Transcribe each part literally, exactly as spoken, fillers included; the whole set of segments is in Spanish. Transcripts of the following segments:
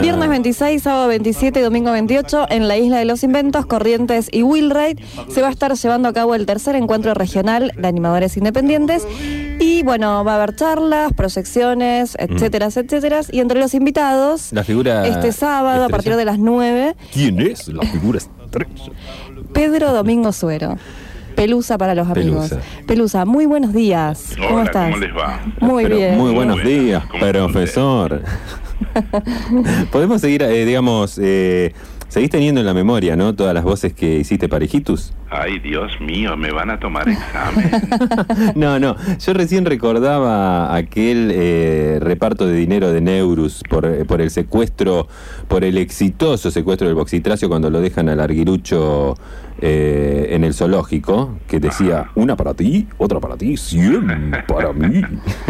Viernes veintiséis, sábado veintisiete y domingo veintiocho, en la Isla de los Inventos, Corrientes y Wheelwright, se va a estar llevando a cabo el tercer encuentro regional de animadores independientes. Y bueno, va a haber charlas, proyecciones, etcétera, mm. etcétera. Y entre los invitados, la figura este sábado, estrella, a partir de las nueve. ¿Quién es la figura estrella? Pedro Domingo Suero. Pelusa para los amigos. Pelusa. Pelusa, muy buenos días. Hola, ¿Cómo estás? ¿cómo les va? Muy Pero bien. Muy buenos Muy días, ¿Cómo profesor. Podemos seguir, eh, digamos, eh, seguís teniendo en la memoria, ¿no? Todas las voces que hiciste para Hijitus. Ay, Dios mío, me van a tomar examen. No, no, yo recién recordaba aquel eh, reparto de dinero de Neurus por, eh, por el secuestro, por el exitoso secuestro del Boxitracio cuando lo dejan al Arguirucho eh, en el zoológico, que decía, una para ti, otra para ti, cien para mí.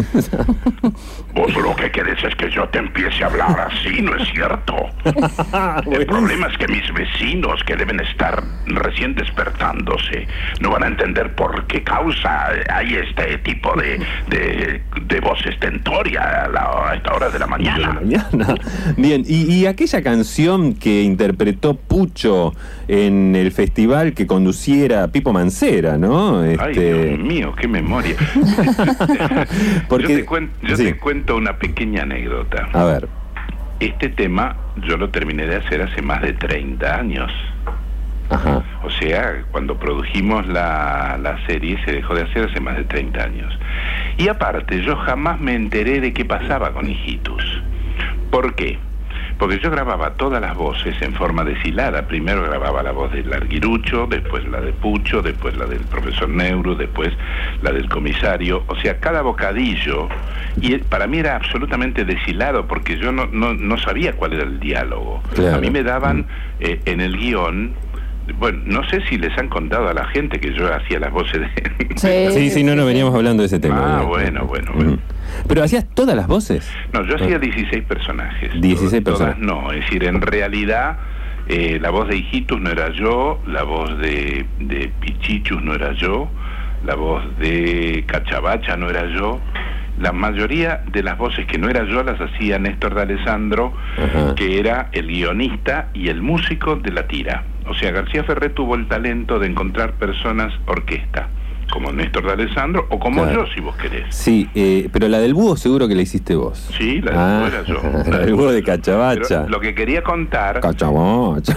Vos lo que querés es que yo te empiece a hablar así, ¿no es cierto? El problema es que mis vecinos, que deben estar recién despertándose, no van a entender por qué causa hay este tipo de, de, de voz estentoria a, la, a esta hora de la mañana. De la mañana. Bien, y, y aquella canción que interpretó Pucho en el festival que conduciera Pipo Mancera, ¿no? Este... Ay, Dios mío, qué memoria. Porque... Yo, te, cuen, yo sí. te cuento una pequeña anécdota. A ver. Este tema yo lo terminé de hacer hace más de treinta años. Ajá. O sea, cuando produjimos la, la serie se dejó de hacer hace más de treinta años. Y aparte, yo jamás me enteré de qué pasaba con Hijitus. ¿Por qué? Porque yo grababa todas las voces en forma deshilada. Primero grababa la voz del Arguirucho, después la de Pucho, después la del profesor Neuro, después la del comisario. O sea, cada bocadillo. Y para mí era absolutamente deshilado porque yo no, no, no sabía cuál era el diálogo. Claro. A mí me daban eh, en el guión... Bueno, no sé si les han contado a la gente que yo hacía las voces de... Sí, sí, sí, no, no veníamos hablando de ese tema. Ah, bueno, bueno, bueno. Mm. ¿Pero hacías todas las voces? No, yo hacía dieciséis personajes. dieciséis todas, personajes. Todas no, es decir, en realidad eh, la voz de Hijitus no era yo, la voz de, de Pichichus no era yo, la voz de Cachabacha no era yo. La mayoría de las voces que no era yo las hacía Néstor D'Alessandro, uh-huh. que era el guionista y el músico de la tira. O sea, García Ferré tuvo el talento de encontrar personas orquesta, como Néstor D'Alessandro o como claro. yo, si vos querés. Sí, eh, pero la del búho seguro que la hiciste vos. Sí, la del ah, búho era yo. La del búho de Cachabacha. Pero lo que quería contar... Cachabacha.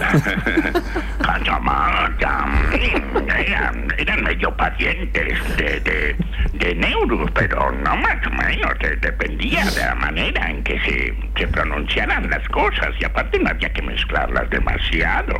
Cachabacha. Eran, eran medio pacientes de, de, de Neurus, pero no más o menos. Dependía de la manera en que se, se pronunciaran las cosas. Y aparte no había que mezclarlas demasiado.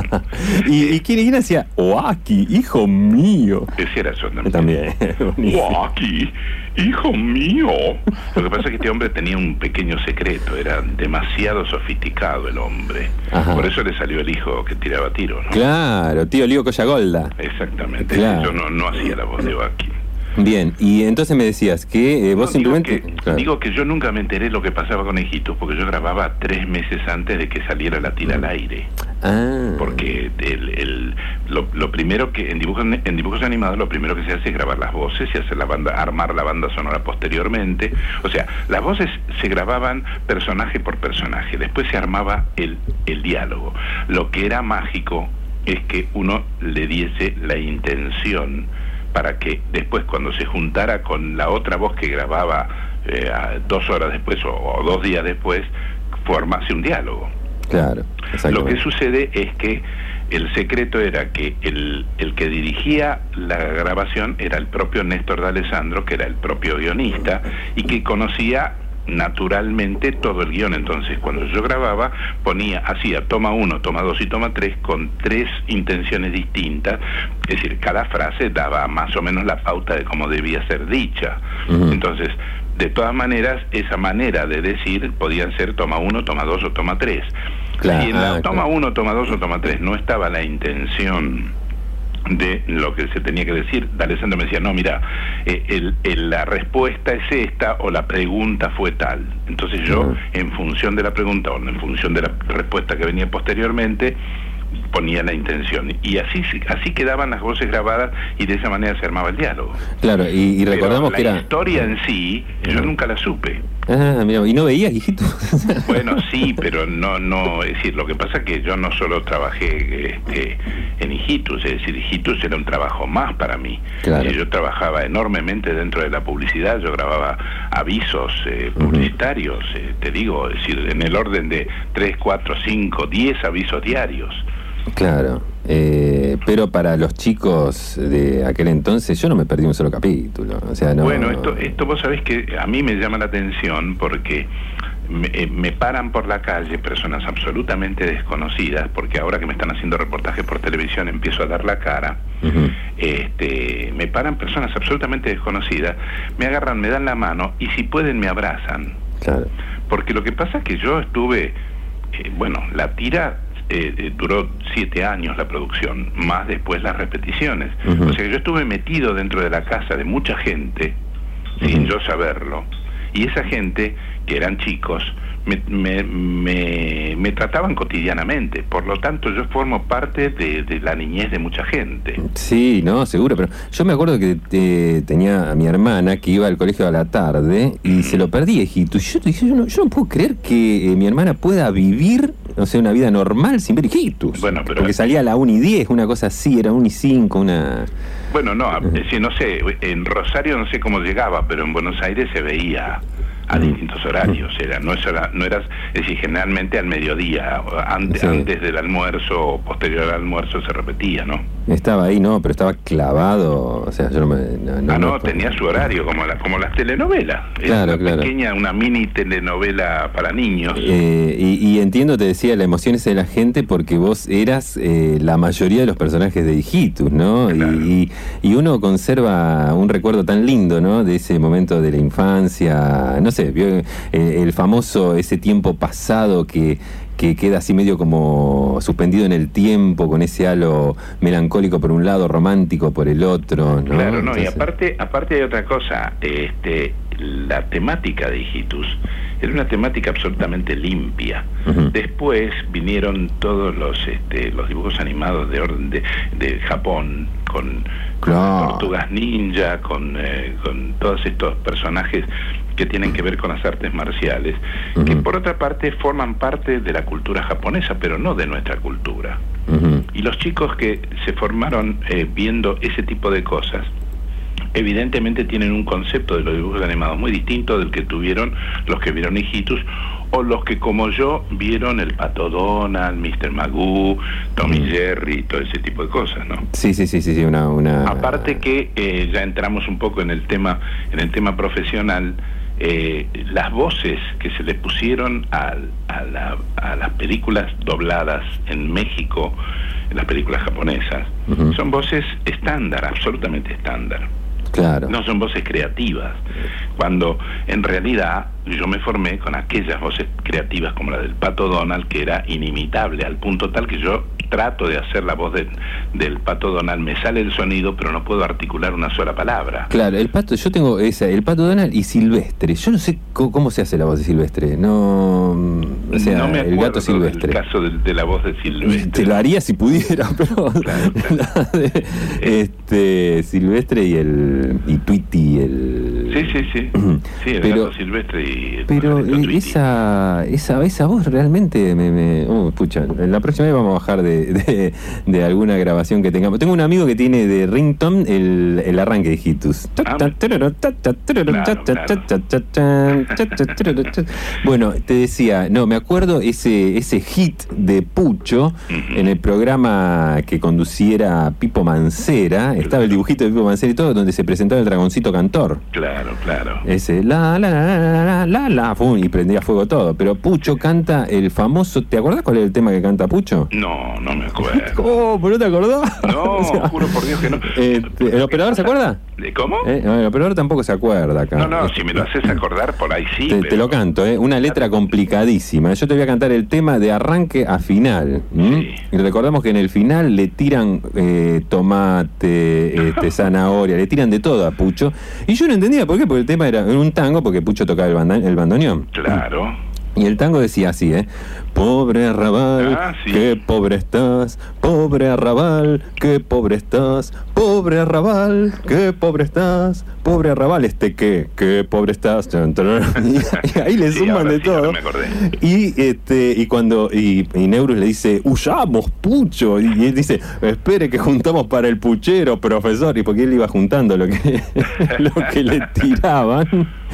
¿Y, ¿Y quién hacía? Oaki, hijo mío. Ese era yo también. También. Oaki, hijo mío. Lo que pasa es que este hombre tenía un pequeño secreto. Era demasiado sofisticado el hombre. Ajá. Por eso le salió el hijo que tiraba tiro, ¿no? Claro, tío Lío Collagolda. Exactamente. Claro. Yo no, no hacía la voz de Oaki. Bien, y entonces me decías que eh, vos no, simplemente... Digo que, claro. digo que yo nunca me enteré lo que pasaba con Hijitus, porque yo grababa tres meses antes de que saliera la tira al aire. Ah. Porque el, el, lo, lo primero que en dibujos, en dibujos animados lo primero que se hace es grabar las voces y hacer la banda, armar la banda sonora posteriormente. O sea, las voces se grababan personaje por personaje, después se armaba el, el diálogo. Lo que era mágico es que uno le diese la intención para que después cuando se juntara con la otra voz que grababa eh, dos horas después o, o dos días después, formase un diálogo. Claro, lo que sucede es que el secreto era que el, el que dirigía la grabación era el propio Néstor D'Alessandro, que era el propio guionista, y que conocía naturalmente todo el guión. Entonces cuando yo grababa ponía, hacía toma uno, toma dos y toma tres con tres intenciones distintas, es decir, cada frase daba más o menos la pauta de cómo debía ser dicha. Uh-huh. Entonces, de todas maneras, esa manera de decir podían ser toma uno, toma dos o toma tres. Claro, si en la ah, toma claro. uno, toma dos o toma tres no estaba la intención de lo que se tenía que decir, D'Alessandro me decía, no, mira, eh, el, el, la respuesta es esta o la pregunta fue tal. Entonces yo, uh-huh. en función de la pregunta o en función de la respuesta que venía posteriormente, ponía la intención. Y así así quedaban las voces grabadas y de esa manera se armaba el diálogo. Claro, y, y recordamos Pero que la era... historia en sí, uh-huh. yo nunca la supe. Ah, mira, ¿y no veías, hijito? Bueno, sí, pero no, no, es decir, lo que pasa es que yo no solo trabajé este, en Hijitus, es decir, Hijitus era un trabajo más para mí. Claro. Yo trabajaba enormemente dentro de la publicidad, yo grababa avisos eh, publicitarios, uh-huh. eh, te digo, es decir, en el orden de tres, cuatro, cinco, diez avisos diarios. Claro, eh, pero para los chicos de aquel entonces yo no me perdí un solo capítulo, o sea, no... Bueno, esto, esto vos sabés que a mí me llama la atención porque me, eh, me paran por la calle personas absolutamente desconocidas, porque ahora que me están haciendo reportajes por televisión empiezo a dar la cara, uh-huh. este, me paran personas absolutamente desconocidas, me agarran, me dan la mano y si pueden me abrazan. Claro. Porque lo que pasa es que yo estuve, eh, bueno, la tira... Eh, eh, duró siete años la producción, más después las repeticiones. Uh-huh. O sea que yo estuve metido dentro de la casa de mucha gente, uh-huh. sin yo saberlo, y esa gente, que eran chicos, me, me, me, me trataban cotidianamente, por lo tanto yo formo parte de, de la niñez de mucha gente. Sí, no, seguro, pero yo me acuerdo que eh, tenía a mi hermana que iba al colegio a la tarde y uh-huh. se lo perdí, hijito, y yo dije, yo no, yo no puedo creer que eh, mi hermana pueda vivir, o sea, una vida normal sin ver Hijitus. Bueno, pero... Porque salía a la una y diez, una cosa así, era una y cinco, una... Bueno, no, si no sé, en Rosario no sé cómo llegaba, pero en Buenos Aires se veía a distintos horarios, era, no, era, no era, es decir, generalmente al mediodía, antes, sí. antes del almuerzo o posterior al almuerzo se repetía, ¿no? Estaba ahí, no, pero estaba clavado, o sea, yo no me... No, no, ah, no, no tenía su horario, como, la, como las telenovelas. Claro, una claro. pequeña, una mini telenovela para niños. Eh, y, y entiendo, te decía, la emoción esa de la gente porque vos eras eh, la mayoría de los personajes de Hijitus, ¿no? Claro. Y, y, y uno conserva un recuerdo tan lindo, ¿no? De ese momento de la infancia, no sé, vio eh, el famoso, ese tiempo pasado que... que queda así medio como suspendido en el tiempo, con ese halo melancólico por un lado, romántico por el otro, ¿no? Claro, no, Entonces... y aparte, aparte hay otra cosa, este, la temática de Hijitus era una temática absolutamente limpia. Uh-huh. Después vinieron todos los este, los dibujos animados de orden de, de Japón, con, con claro. tortugas ninja, con, eh, con todos estos personajes que tienen que ver con las artes marciales, uh-huh. que por otra parte forman parte de la cultura japonesa, pero no de nuestra cultura. Uh-huh. Y los chicos que se formaron eh, viendo ese tipo de cosas, evidentemente tienen un concepto de los dibujos animados muy distinto del que tuvieron los que vieron Hijitus, o los que como yo vieron el Pato Donald, mister Magoo, Tommy mm. Jerry, todo ese tipo de cosas, ¿no? Sí, sí, sí, sí, sí una, una... Aparte que eh, ya entramos un poco en el tema, en el tema profesional. Eh, las voces que se le pusieron a, a, la, a las películas dobladas en México, en las películas japonesas, uh-huh. son voces estándar, absolutamente estándar. Claro. No son voces creativas, cuando en realidad yo me formé con aquellas voces creativas como la del Pato Donald, que era inimitable, al punto tal que yo trato de hacer la voz de, del Pato Donald, me sale el sonido, pero no puedo articular una sola palabra. Claro, el pato, yo tengo esa, el Pato Donald y Silvestre. Yo no sé cómo, cómo se hace la voz de Silvestre, no... O sea, no me el gato Silvestre. El caso de, de la voz de Silvestre. Te lo haría si pudiera, pero... Claro, claro. de, este, Silvestre y el... y Tweety, el... Sí, sí, sí. Sí, el pero, gato Silvestre y el pero esa, esa esa voz realmente me... me oh, pucha, la próxima vez vamos a bajar de, de, de alguna grabación que tengamos. Tengo un amigo que tiene de ringtone el, el arranque de Hijitus. Bueno, te decía, no, me acuerdo ese, ese hit de Pucho uh-huh. en el programa que conduciera Pipo Mancera. Estaba el dibujito de Pipo Mancera y todo, donde se presentaba el dragoncito cantor. Claro, claro. Ese la la la la la la la fum, y prendía fuego todo. Pero Pucho canta el famoso. ¿Te acordás cuál es el tema que canta Pucho? No, no me acuerdo. ¿Cómo? ¿No te acordás? No, o sea, juro por Dios que no. Este, ¿El operador se acuerda? ¿De cómo? Eh, no, el operador tampoco se acuerda acá. No, no, si me lo haces acordar por ahí sí. Te, pero... te lo canto, ¿eh? Una letra complicadísima. Yo te voy a cantar el tema de arranque a final. ¿Mm? Sí. Y recordamos que en el final le tiran eh, tomate, este, zanahoria, le tiran de todo a Pucho. Y yo no entendía por qué, porque el tema era un tango, porque Pucho tocaba el, banda, el bandoneón. Claro. Y el tango decía así, ¿eh? Pobre arrabal, Ah, sí. qué pobre estás. Pobre arrabal, qué pobre estás. Pobre arrabal, qué pobre estás. Pobre arrabal, este qué, qué pobre estás. Y ahí le Sí, suman ahora de sí, todo. ahora me acordé. Y este y cuando y, y Neurus le dice, huyamos, pucho. Y, y él dice, espere que juntamos para el puchero, profesor. Y porque él iba juntando lo que, lo que le tiraban.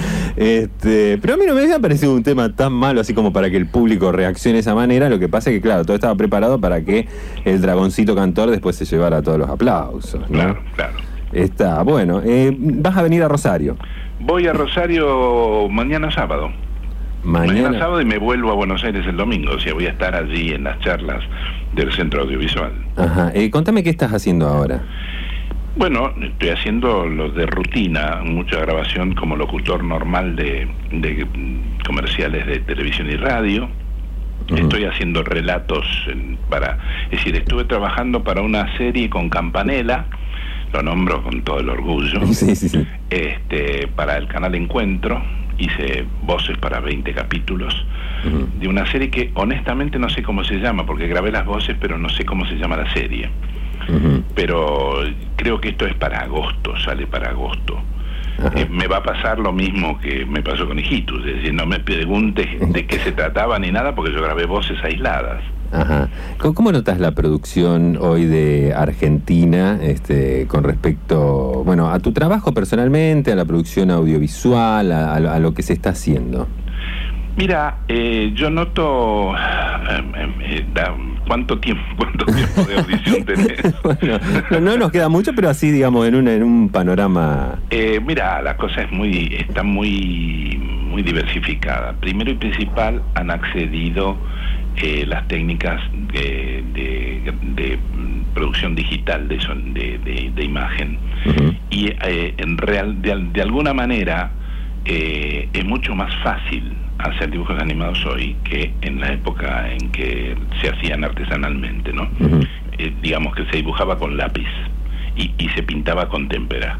Este, pero a mí no me había parecido un tema tan malo así como para que el público reaccione de esa manera. Lo que pasa es que, claro, todo estaba preparado para que el dragoncito cantor después se llevara todos los aplausos, ¿no? Claro, claro. Está, bueno, eh, vas a venir a Rosario. Voy a Rosario mañana sábado. Mañana. Mañana sábado y me vuelvo a Buenos Aires el domingo. O sea, voy a estar allí en las charlas del Centro Audiovisual. Ajá, eh, contame qué estás haciendo ahora. Bueno, estoy haciendo lo de rutina, mucha grabación como locutor normal de, de comerciales de televisión y radio. Uh-huh. Estoy haciendo relatos en, para... Es decir, estuve trabajando para una serie con Campanella, lo nombro con todo el orgullo, sí, sí, sí. Este, para el canal Encuentro. Hice voces para veinte capítulos uh-huh. de una serie que honestamente no sé cómo se llama, porque grabé las voces, pero no sé cómo se llama la serie. Uh-huh. Pero creo que esto es para agosto, sale para agosto. Uh-huh. Eh, me va a pasar lo mismo que me pasó con Hijitus, es decir, no me preguntes de qué se trataba ni nada, porque yo grabé voces aisladas. Ajá. ¿Cómo notas la producción hoy de Argentina este, con respecto, bueno, a tu trabajo personalmente, a la producción audiovisual, a, a lo que se está haciendo? Mira, eh, yo noto eh, eh, da, cuánto tiempo, cuánto tiempo de audición tenés. Bueno, no, no nos queda mucho, pero así, digamos, en un en un panorama. Eh, mira, la cosa es muy, está muy, muy diversificada. Primero y principal, han accedido eh, las técnicas de, de, de producción digital de, son, de, de, de imagen uh-huh. y eh, en real, de, de alguna manera eh, es mucho más fácil hacer dibujos animados hoy que en la época en que se hacían artesanalmente, ¿no? Uh-huh. Eh, digamos que se dibujaba con lápiz y, y se pintaba con témpera.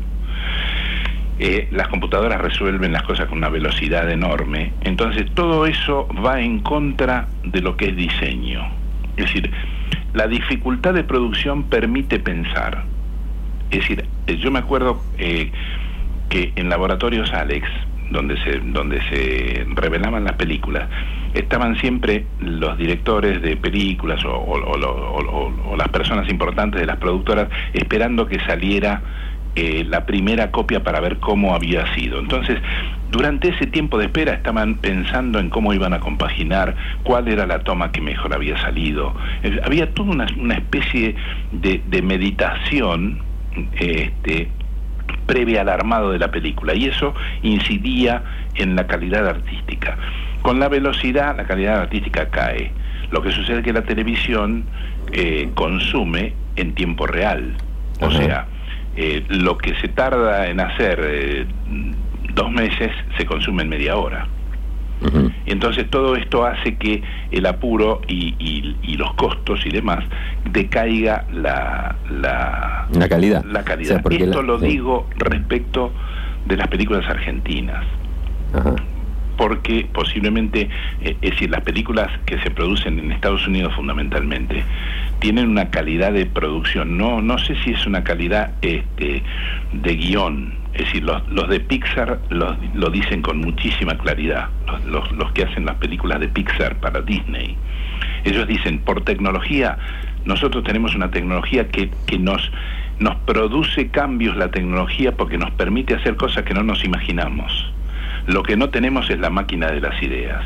Eh, las computadoras resuelven las cosas con una velocidad enorme, entonces todo eso va en contra de lo que es diseño. Es decir, la dificultad de producción permite pensar. Es decir, yo me acuerdo eh, que en Laboratorios Alex, donde se donde se revelaban las películas, estaban siempre los directores de películas o, o, o, o, o, o las personas importantes de las productoras esperando que saliera eh, la primera copia para ver cómo había sido. Entonces, durante ese tiempo de espera estaban pensando en cómo iban a compaginar, cuál era la toma que mejor había salido. Eh, había toda una, una especie de, de meditación este previa al armado de la película, y eso incidía en la calidad artística. Con la velocidad, la calidad artística cae. Lo que sucede es que la televisión eh, consume en tiempo real. O uh-huh. sea, eh, lo que se tarda en hacer eh, dos meses, se consume en media hora. Uh-huh. Y entonces todo esto hace que el apuro y, y, y los costos y demás decaiga la la, la calidad. La calidad. O sea, esto la, lo sí. digo respecto de las películas argentinas. Uh-huh. Porque posiblemente, eh, es decir, las películas que se producen en Estados Unidos fundamentalmente tienen una calidad de producción, no no sé si es una calidad este de guión. Es decir, los, los de Pixar los, lo dicen con muchísima claridad, los, los, los que hacen las películas de Pixar para Disney. Ellos dicen, por tecnología, nosotros tenemos una tecnología que, que nos, nos produce cambios, la tecnología, porque nos permite hacer cosas que no nos imaginamos. Lo que no tenemos es la máquina de las ideas.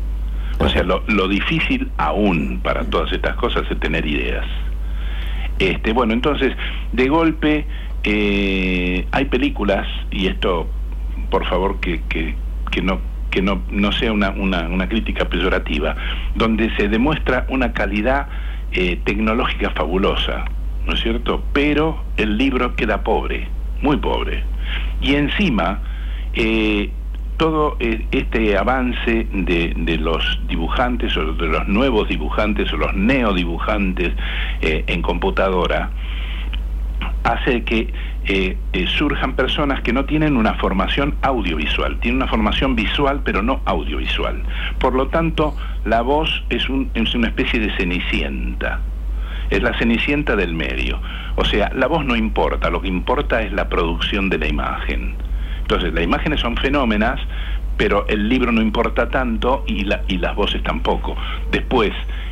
O sea, lo, lo difícil aún para todas estas cosas es tener ideas. Este, bueno, entonces, de golpe... Eh, hay películas, y esto por favor que, que, que no que no, no sea una, una, una crítica peyorativa, donde se demuestra una calidad eh, tecnológica fabulosa, ¿no es cierto? Pero el libro queda pobre, muy pobre. Y encima, eh, todo eh, este avance de, de los dibujantes, o de los nuevos dibujantes, o los neodibujantes eh, en computadora, hace que eh, eh, surjan personas que no tienen una formación audiovisual, tienen una formación visual pero no audiovisual. Por lo tanto, la voz es, un, es una especie de cenicienta, es la cenicienta del medio. O sea, la voz no importa, lo que importa es la producción de la imagen. Entonces, las imágenes son fenómenas, pero el libro no importa tanto y, la, y las voces tampoco. Después,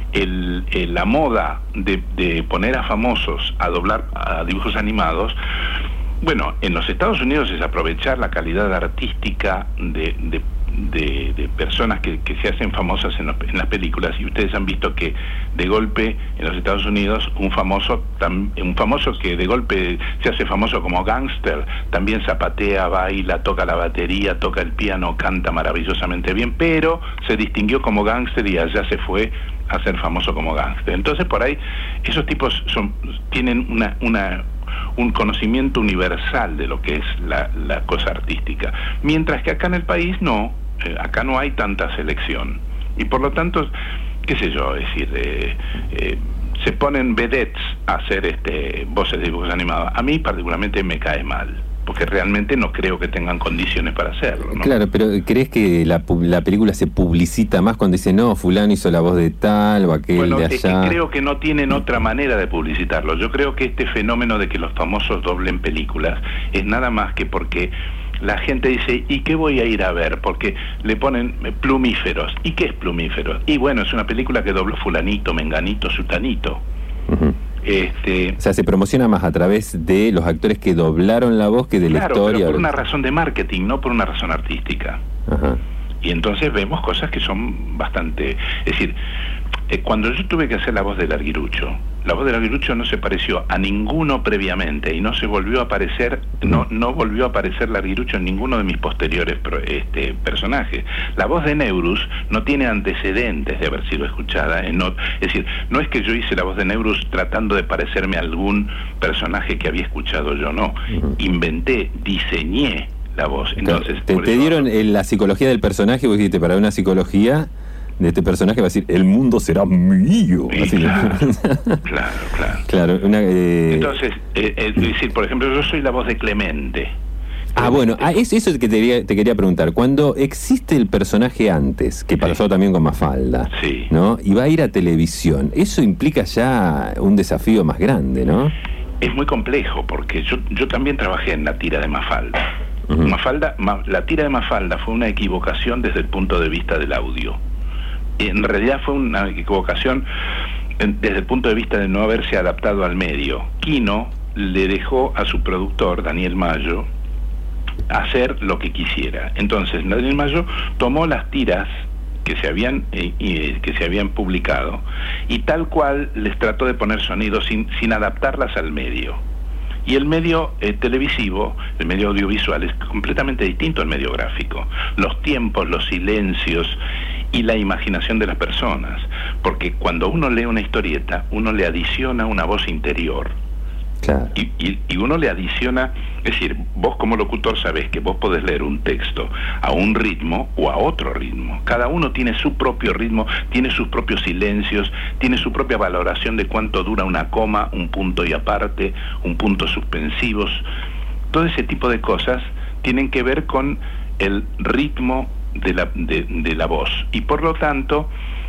el, el, la moda de, de poner a famosos a doblar a dibujos animados, bueno, en los Estados Unidos es aprovechar la calidad artística de, de, de, de personas que, que se hacen famosas en, los, en las películas, y ustedes han visto que de golpe en los Estados Unidos un famoso un famoso que de golpe se hace famoso como gángster, también zapatea, baila, toca la batería, toca el piano, canta maravillosamente bien, pero se distinguió como gángster y allá se fue a ser famoso como gángster. Entonces por ahí esos tipos son tienen una una un conocimiento universal de lo que es la, la cosa artística, mientras que acá en el país no, eh, acá no hay tanta selección, y por lo tanto, qué sé yo, es decir, eh, eh, se ponen vedettes a hacer este voces de dibujos animados. A mí particularmente me cae mal, porque realmente no creo que tengan condiciones para hacerlo, ¿no? Claro, pero ¿crees que la, la película se publicita más cuando dice, no, fulano hizo la voz de tal o aquel bueno, de allá? Es que creo que no tienen otra manera de publicitarlo. Yo creo que este fenómeno de que los famosos doblen películas es nada más que porque la gente dice, ¿y qué voy a ir a ver? Porque le ponen plumíferos. ¿Y qué es plumíferos? Y bueno, es una película que dobló fulanito, menganito, sutanito. Uh-huh. Este, o sea, se promociona más a través de los actores que doblaron la voz que de claro, la historia. Pero por una razón de marketing, no por una razón artística. Ajá. Y entonces vemos cosas que son bastante... Es decir, eh, cuando yo tuve que hacer la voz del Arguirucho, la voz del Arguirucho no se pareció a ninguno previamente y no se volvió a aparecer, no no volvió a aparecer el Arguirucho en ninguno de mis posteriores pro, este, personajes. La voz de Neurus no tiene antecedentes de haber sido escuchada. En no, es decir, no es que yo hice la voz de Neurus tratando de parecerme a algún personaje que había escuchado yo, no. Uh-huh. Inventé, diseñé la voz. Entonces, te, te dieron el, la psicología del personaje, vos dijiste, para una psicología de este personaje va a decir, el mundo será mío. Sí, así. Claro, claro, claro. Claro, una, eh... Entonces, eh, es decir, por ejemplo, yo soy la voz de Clemente. Ah, bueno, ah, eso, eso es que te quería, te quería preguntar. Cuando existe el personaje antes, que pasó sí. también con Mafalda, sí. ¿no? Y va a ir a televisión, eso implica ya un desafío más grande, ¿no? Es muy complejo, porque yo, yo también trabajé en la tira de Mafalda. Uh-huh. Mafalda, ma, la tira de Mafalda fue una equivocación desde el punto de vista del audio. En realidad fue una equivocación desde el punto de vista de no haberse adaptado al medio. Kino le dejó a su productor, Daniel Mayo, hacer lo que quisiera. Entonces Daniel Mayo tomó las tiras que se habían eh, eh, que se habían publicado y tal cual les trató de poner sonido sin, sin adaptarlas al medio. Y el medio eh, televisivo, el medio audiovisual, es completamente distinto al medio gráfico. Los tiempos, los silencios y la imaginación de las personas. Porque cuando uno lee una historieta, uno le adiciona una voz interior. Claro. Y, y, y uno le adiciona, es decir, vos como locutor sabés que vos podés leer un texto a un ritmo o a otro ritmo. Cada uno tiene su propio ritmo, tiene sus propios silencios, tiene su propia valoración de cuánto dura una coma, un punto y aparte, un punto suspensivos. Todo ese tipo de cosas tienen que ver con el ritmo de la, de, de la voz. Y por lo tanto,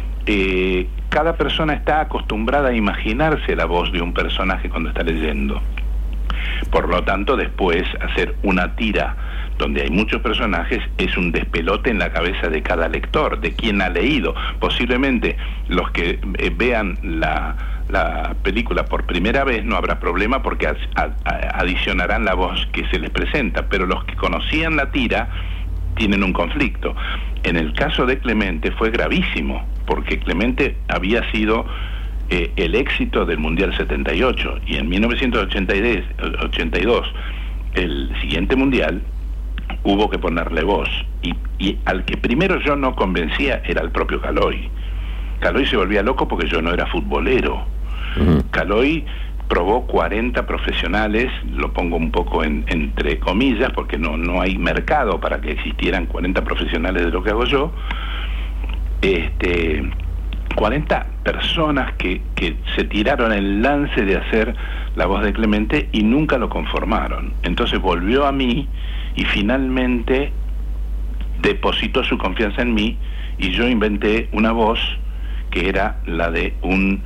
Eh, cada persona está acostumbrada a imaginarse la voz de un personaje cuando está leyendo. Por lo tanto, después hacer una tira donde hay muchos personajes es un despelote en la cabeza de cada lector, de quien ha leído. Posiblemente los que eh, vean la, la película por primera vez no habrá problema porque ad, ad, adicionarán la voz que se les presenta, pero los que conocían la tira tienen un conflicto. En el caso de Clemente fue gravísimo, porque Clemente había sido eh, el éxito del Mundial setenta y ocho, y en mil novecientos ochenta y dos, el siguiente Mundial, hubo que ponerle voz, y, y al que primero yo no convencía era el propio Caloi. Caloi se volvía loco porque yo no era futbolero. Uh-huh. Caloi probó cuarenta profesionales, lo pongo un poco en, entre comillas, porque no, no hay mercado para que existieran cuarenta profesionales de lo que hago yo. Este, cuarenta personas que, que se tiraron el lance de hacer la voz de Clemente y nunca lo conformaron. Entonces volvió a mí y finalmente depositó su confianza en mí y yo inventé una voz que era la de un,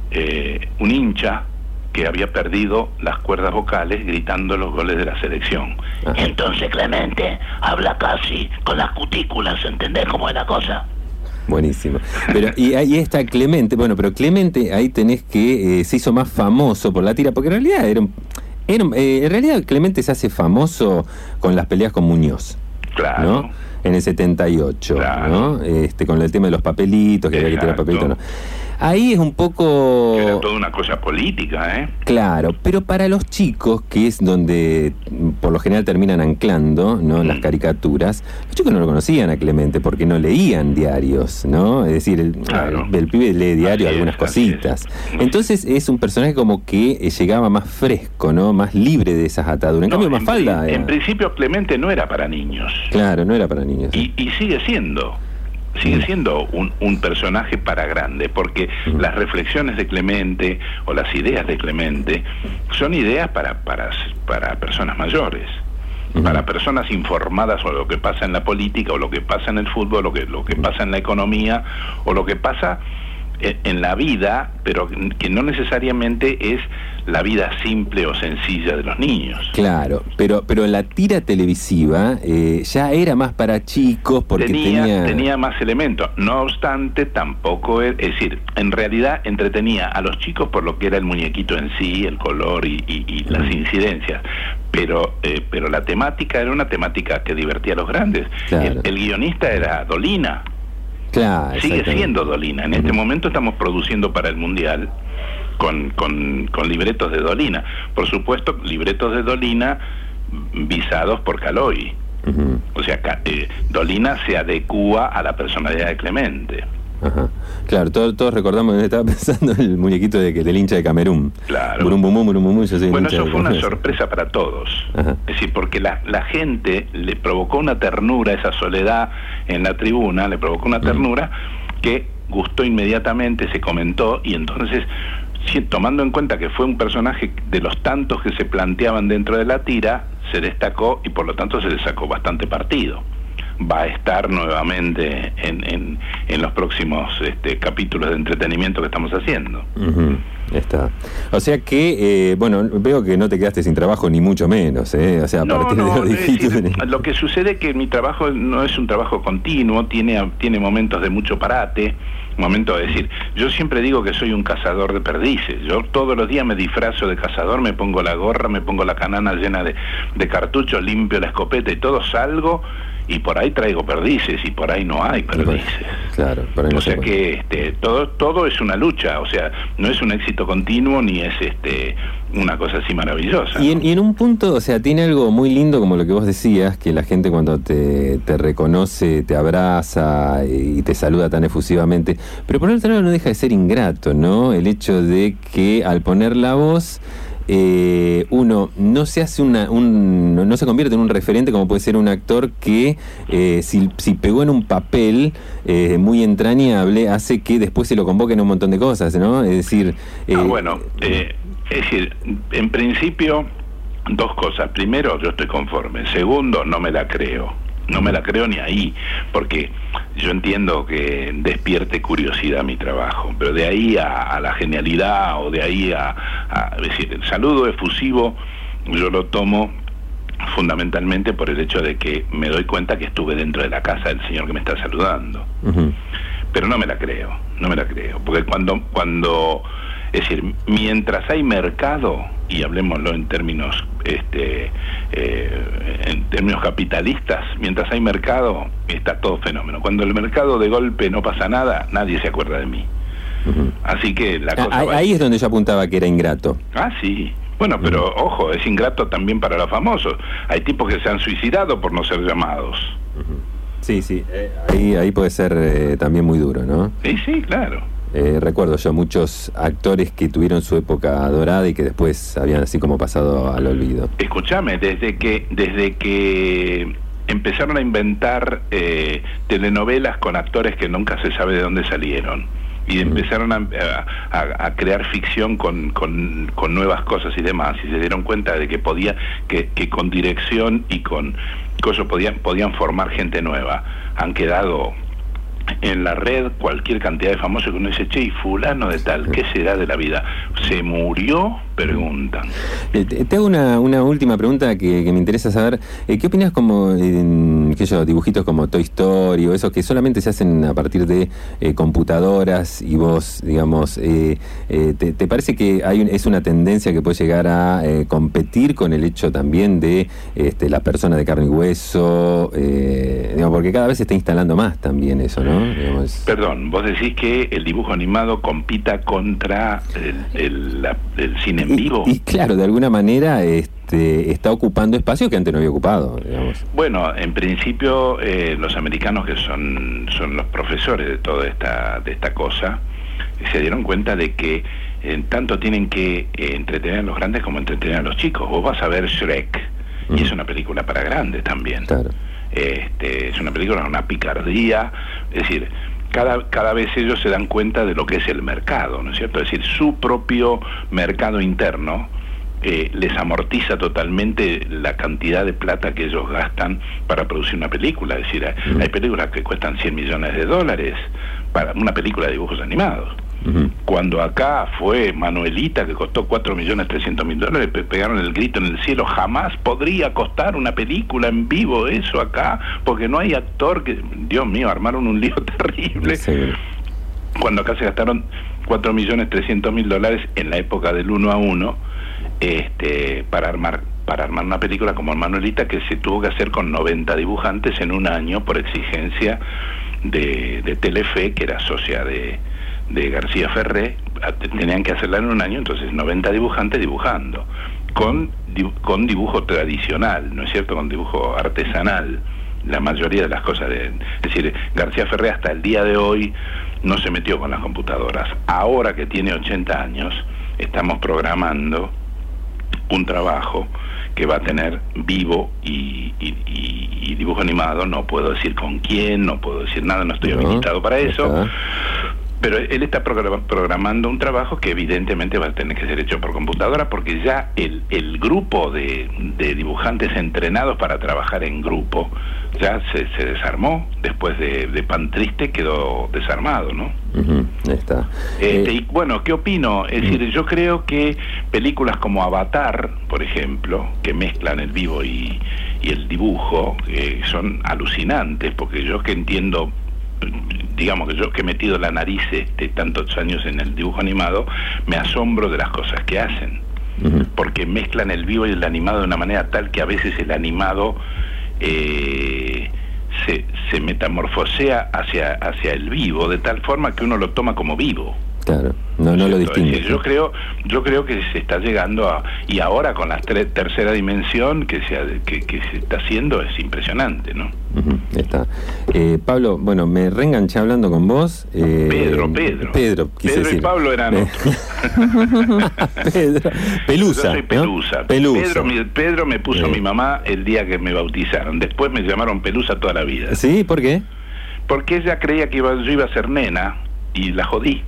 eh, un hincha que había perdido las cuerdas vocales gritando los goles de la selección. Ajá. Entonces Clemente habla casi con las cutículas, ¿entendés cómo es la cosa? Buenísimo. Pero y ahí está Clemente, bueno, pero Clemente ahí tenés que eh, se hizo más famoso por la tira, porque en realidad era, un, era un, eh, en realidad Clemente se hace famoso con las peleas con Muñoz. Claro. ¿No? En el setenta y ocho, Claro. ¿no? Este, con el tema de los papelitos, que había que tirar Exacto. papelitos, ¿no? Ahí es un poco... Era toda una cosa política, ¿eh? Claro, pero para los chicos, que es donde por lo general terminan anclando, ¿no? Las caricaturas, los chicos no lo conocían a Clemente porque no leían diarios, ¿no? Es decir, el, Claro. el, el pibe lee diario Así algunas es, así cositas. es. Entonces es un personaje como que eh, llegaba más fresco, ¿no? Más libre de esas ataduras. En No, cambio, en, Mafalda... en era- principio Clemente no era para niños. Claro, no era para niños. Y, y sigue siendo. Sigue Mm. siendo un, un personaje para grande, porque Mm. las reflexiones de Clemente o las ideas de Clemente son ideas para, para, para personas mayores, Mm. para personas informadas sobre lo que pasa en la política o lo que pasa en el fútbol, lo que, lo que pasa en la economía o lo que pasa en, en la vida, pero que no necesariamente es la vida simple o sencilla de los niños. Claro, pero pero la tira televisiva eh, ya era más para chicos porque tenía, tenía... tenía más elementos. No obstante, tampoco es, es decir, en realidad entretenía a los chicos por lo que era el muñequito en sí, el color y, y, y las Mm. incidencias. Pero eh, pero la temática era una temática que divertía a los grandes. Claro. El, el guionista era Dolina. Claro, Sigue exactamente. siendo Dolina. En este Ujú. momento estamos produciendo para el Mundial con, con, con libretos de Dolina. Por supuesto, libretos de Dolina visados por Caloi. Ujú. O sea, ca- eh, Dolina se adecúa a la personalidad de Clemente. Ajá. Claro, todos, todos recordamos, estaba pensando en el muñequito de que del hincha de Camerún. Claro. Burumbumum, burumbumum, yo soy el Bueno, hincha eso de fue una Camerún. sorpresa para todos. Ajá. Es decir, porque la, la gente le provocó una ternura, esa soledad en la tribuna, le provocó una ternura que gustó inmediatamente, se comentó, y entonces, si- tomando en cuenta que fue un personaje de los tantos que se planteaban dentro de la tira, se destacó y por lo tanto se le sacó bastante partido. Va a estar nuevamente en, en, en los próximos este, capítulos de entretenimiento que estamos haciendo. Ujú. Está. O sea que, eh, bueno, veo que no te quedaste sin trabajo ni mucho menos, ¿eh? O sea, a No, partir de no, los es dígitos... decir, lo que sucede es que mi trabajo no es un trabajo continuo, tiene, tiene momentos de mucho parate, momentos de decir, yo siempre digo que soy un cazador de perdices, yo todos los días me disfrazo de cazador, me pongo la gorra, me pongo la canana llena de, de cartuchos, limpio la escopeta y todo, salgo y por ahí traigo perdices y por ahí no hay perdices. Claro, por ahí no O se sea puede. que este, todo todo es una lucha, o sea, no es un éxito continuo ni es este una cosa así maravillosa. Y en, ¿no? y en un punto, o sea, tiene algo muy lindo como lo que vos decías, que la gente cuando te, te reconoce, te abraza y te saluda tan efusivamente, pero por otro lado no deja de ser ingrato, ¿no? El hecho de que al poner la voz... Eh, uno no se hace una un, no se convierte en un referente como puede ser un actor que eh, si, si pegó en un papel eh, muy entrañable hace que después se lo convoquen a un montón de cosas, ¿no? Es decir, eh, Ah, bueno, eh, es decir, en principio, dos cosas. Primero, yo estoy conforme. Segundo, no me la creo. No me la creo ni ahí, porque yo entiendo que despierte curiosidad mi trabajo, pero de ahí a, a la genialidad o de ahí a, a... Es decir, el saludo efusivo yo lo tomo fundamentalmente por el hecho de que me doy cuenta que estuve dentro de la casa del señor que me está saludando. uh-huh. Pero no me la creo, no me la creo, porque cuando, cuando, es decir, mientras hay mercado, y hablemoslo en términos, este, eh, en términos capitalistas, mientras hay mercado, está todo fenómeno. Cuando el mercado de golpe no pasa nada, nadie se acuerda de mí. Uh-huh. Así que la cosa Ah, va- ahí es donde yo apuntaba que era ingrato. Ah, sí. Bueno, pero ojo, es ingrato también para los famosos. Hay tipos que se han suicidado por no ser llamados. Sí, sí, eh, ahí, ahí puede ser eh, también muy duro, ¿no? Sí, sí, claro. Eh, recuerdo yo muchos actores que tuvieron su época dorada y que después habían así como pasado al olvido. Escúchame, desde que desde que empezaron a inventar eh, telenovelas con actores que nunca se sabe de dónde salieron, y empezaron a, a, a crear ficción con, con, con nuevas cosas y demás, y se dieron cuenta de que podía, que, que con dirección y con cosas podían, podían formar gente nueva. Han quedado en la red cualquier cantidad de famosos que uno dice, che, y fulano de tal, ¿qué será de la vida? ¿Se murió? Preguntan. Eh, te, te hago una, una última pregunta que, que me interesa saber. Eh, ¿Qué opinas como en aquellos dibujitos como Toy Story o esos que solamente se hacen a partir de eh, computadoras y vos, digamos, eh, eh, te, te parece que hay un, es una tendencia que puede llegar a eh, competir con el hecho también de este, la persona de carne y hueso? Eh, digamos, porque cada vez se está instalando más también eso, ¿no? Digamos. Perdón, vos decís que el dibujo animado compita contra el, el, la, el cine en vivo. Y, y claro, de alguna manera este, está ocupando espacios que antes no había ocupado, digamos. Bueno, en principio eh, los americanos, que son, son los profesores de toda esta, de esta cosa, se dieron cuenta de que eh, tanto tienen que eh, entretener a los grandes como entretener a los chicos. Vos vas a ver Shrek, uh-huh. y es una película para grandes también. Claro. Este, es una película, una picardía, es decir, cada, cada vez ellos se dan cuenta de lo que es el mercado, ¿no es cierto? Es decir, su propio mercado interno eh, les amortiza totalmente la cantidad de plata que ellos gastan para producir una película. Es decir, hay, uh-huh. hay películas que cuestan cien millones de dólares para una película de dibujos animados. Uh-huh. Cuando acá fue Manuelita, que costó cuatro millones trescientos mil dólares, pe- pegaron el grito en el cielo, jamás podría costar una película en vivo eso acá, porque no hay actor que, Dios mío, armaron un lío terrible. Sí. Cuando acá se gastaron cuatro millones trescientos mil dólares en la época del uno a uno, este, para armar para armar una película como Manuelita, que se tuvo que hacer con noventa dibujantes en un año por exigencia de, de Telefe, que era socia de de García Ferré. Tenían que hacerla en un año, entonces noventa dibujantes dibujando, con, con dibujo tradicional, ¿no es cierto?, con dibujo artesanal, la mayoría de las cosas. De, es decir, García Ferré hasta el día de hoy no se metió con las computadoras. Ahora que tiene ochenta años, estamos programando un trabajo que va a tener vivo y, y, y, y dibujo animado. No puedo decir con quién, no puedo decir nada, no estoy habilitado para eso. Pero él está programando un trabajo que evidentemente va a tener que ser hecho por computadora, porque ya el, el grupo de, de dibujantes entrenados para trabajar en grupo ya se, se desarmó. Después de, de Pan Triste quedó desarmado, ¿no? Uh-huh, ahí está. Este, eh, y bueno, ¿qué opino? Es uh-huh. decir, yo creo que películas como Avatar, por ejemplo, que mezclan el vivo y, y el dibujo, eh, son alucinantes, porque yo que entiendo, digamos que yo que he metido la nariz este, tantos años en el dibujo animado, me asombro de las cosas que hacen, uh-huh. porque mezclan el vivo y el animado de una manera tal que a veces el animado eh, se, se metamorfosea hacia, hacia el vivo, de tal forma que uno lo toma como vivo. Claro, no, no lo distingue. Yo creo, yo creo que se está llegando a, y ahora con la tre- tercera dimensión que se, que, que se está haciendo es impresionante, ¿no? Uh-huh, está. Eh, Pablo, bueno, me reenganché hablando con vos. Eh, Pedro, Pedro. Pedro, quise Pedro decir. y Pablo eran otros. Pedro. Pelusa. Yo soy Pelusa. ¿No? Pelusa. Pedro, mi, Pedro me puso eh. mi mamá el día que me bautizaron. Después me llamaron Pelusa toda la vida. ¿Sí? ¿Por qué? Porque ella creía que iba, yo iba a ser nena y la jodí.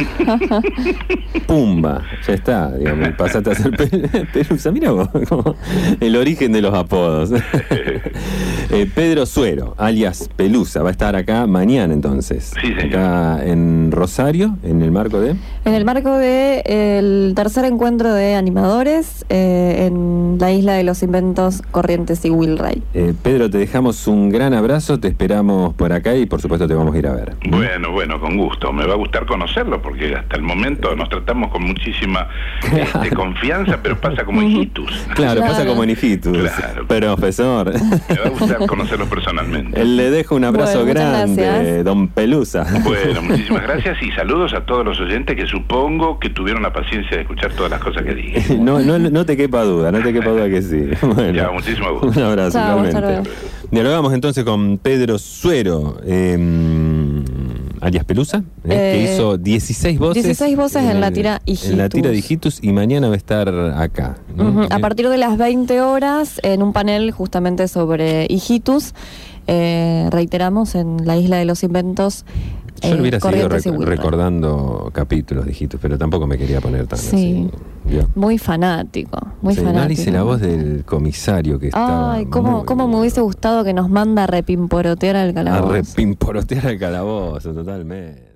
Pumba, ya está, digamos, pasaste a ser pe- Pelusa. Mira vos, como el origen de los apodos. eh, Pedro Suero, alias Pelusa, va a estar acá mañana entonces. Sí, señor. Acá en Rosario, en el marco de... En el marco de el tercer encuentro de animadores eh, en la Isla de los Inventos, Corrientes y Wilray. Eh, Pedro, te dejamos un gran abrazo, te esperamos por acá y por supuesto te vamos a ir a ver. Bueno, bueno, con gusto. Me va a gustar conocerlo porque hasta el momento nos tratamos con muchísima este, confianza, pero pasa como hijitus. Claro, Claro. pasa como en hijitus. Claro. Profesor. Me va a gustar conocerlos personalmente. Le dejo un abrazo Bueno, muchas grande, gracias. don Pelusa. Bueno, muchísimas gracias y saludos a todos los oyentes que supongo que tuvieron la paciencia de escuchar todas las cosas que dije. No, no, no te quepa duda, no te quepa duda que sí. Bueno, Ya, muchísimo gusto. un abrazo, Chao, hasta igualmente. luego. Dialogamos entonces con Pedro Suero, eh, alias Pelusa, eh, Eh, que hizo dieciséis voces. dieciséis voces en la el- tira Hijitus. En la tira de Hijitus, y mañana va a estar acá, ¿no? Ujú, Eh, a partir de las veinte horas, en un panel justamente sobre Hijitus, eh, reiteramos, en la Isla de los Inventos, Yo lo eh, hubiera seguido Corrientes y rec- Will Wright. recordando capítulos de Hijitus, pero tampoco me quería poner tan Sí. así. ¿Vio? Muy fanático, muy Sí, fanático. no hice la voz del comisario que estaba. Ay, cómo, muy cómo me hubiese gustado que nos manda a repimporotear al A calabozo. repimporotear al calabozo, totalmente.